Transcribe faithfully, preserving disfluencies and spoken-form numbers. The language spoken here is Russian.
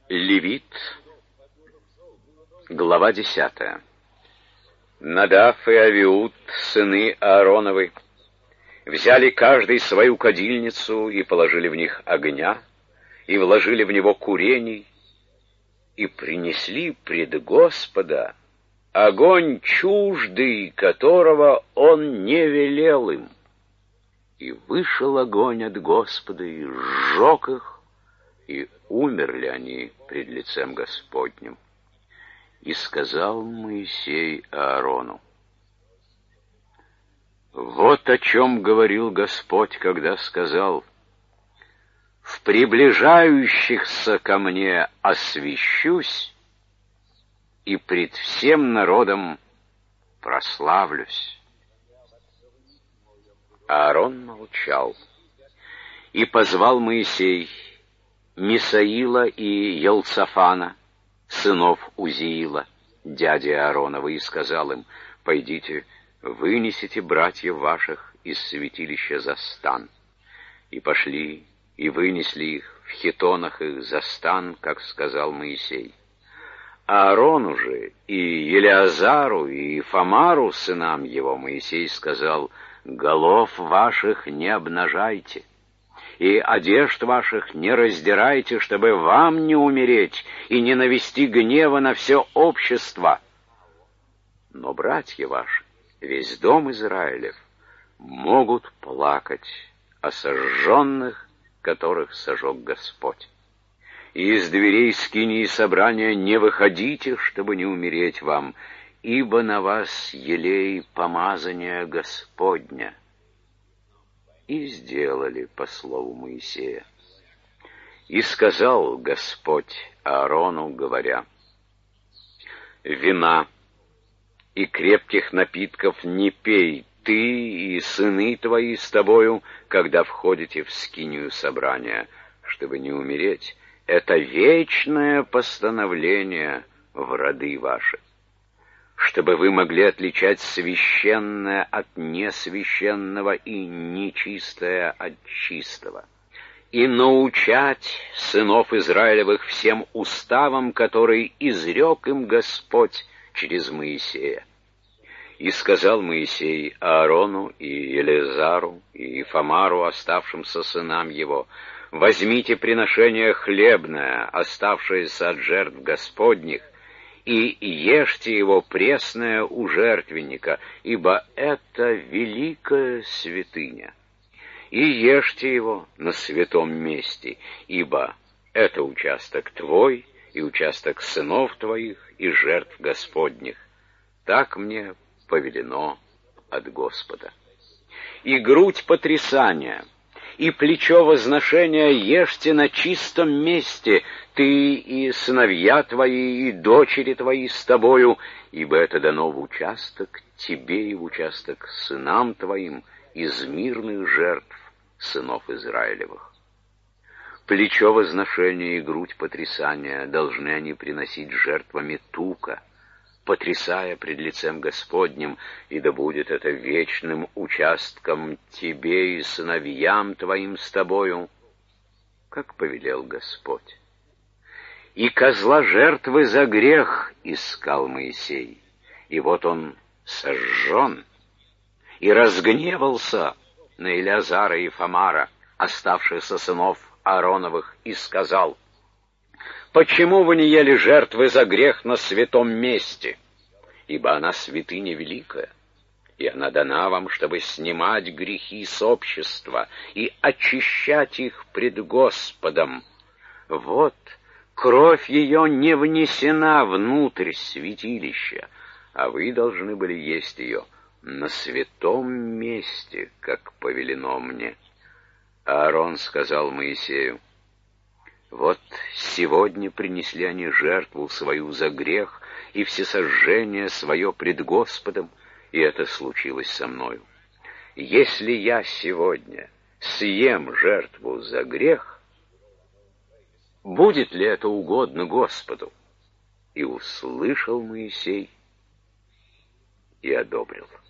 Левит, глава десятая. Надав и Авиуд, сыны Аароновы, взяли каждый свою кадильницу и положили в них огня, и вложили в него курений, и принесли пред Господа огонь чуждый, которого он не велел им. И вышел огонь от Господа, и сжег их, и умерли они пред лицем Господним. И сказал Моисей Аарону: вот о чем говорил Господь, когда сказал: в приближающихся ко мне освящусь, и пред всем народом прославлюсь. Аарон молчал, и позвал Моисей Мисаила и Елцафана, сынов Узиила, дяди Ааронова, и сказал им: пойдите, вынесите братьев ваших из святилища за стан. И пошли, и вынесли их в хитонах их за стан, как сказал Моисей. Аарону же и Елеазару и Фамару, сынам его, Моисей сказал: голов ваших не обнажайте, и одежд ваших не раздирайте, чтобы вам не умереть и не навести гнева на все общество. Но братья ваши, весь дом Израилев, могут плакать о сожженных, которых сожег Господь. И из дверей скинии собрания не выходите, чтобы не умереть вам, ибо на вас елей помазания Господня. И сделали по слову Моисея. И сказал Господь Аарону, говоря: вина и крепких напитков не пей ты и сыны твои с тобою, когда входите в скинию собрания, чтобы не умереть. Это вечное постановление в роды ваши, чтобы вы могли отличать священное от несвященного и нечистое от чистого, и научать сынов Израилевых всем уставам, которые изрек им Господь через Моисея. И сказал Моисей Аарону и Елеазару и Фамару, оставшимся сынам его: возьмите приношение хлебное, оставшееся от жертв Господних, и ешьте его пресное у жертвенника, ибо это великая святыня. И ешьте его на святом месте, ибо это участок твой и участок сынов твоих и жертв Господних. Так мне повелено от Господа. И грудь потрясания, и плечо возношения ешьте на чистом месте, ты и сыновья твои, и дочери твои с тобою, ибо это дано в участок тебе и в участок сынам твоим из мирных жертв сынов Израилевых. Плечо возношения и грудь потрясания должны они приносить жертвами тука, потрясая пред лицем Господним, и да будет это вечным участком тебе и сыновьям твоим с тобою, как повелел Господь. И козла жертвы за грех искал Моисей, и вот он сожжен, и разгневался на Елеазара и Фамара, оставшихся сынов Аароновых, и сказал: почему вы не ели жертвы за грех на святом месте? Ибо она святыня великая, и она дана вам, чтобы снимать грехи с общества и очищать их пред Господом. Вот кровь ее не внесена внутрь святилища, а вы должны были есть ее на святом месте, как повелено мне. Аарон сказал Моисею: вот сегодня принесли они жертву свою за грех и всесожжение свое пред Господом, и это случилось со мною. Если я сегодня съем жертву за грех, будет ли это угодно Господу? И услышал Моисей и одобрил.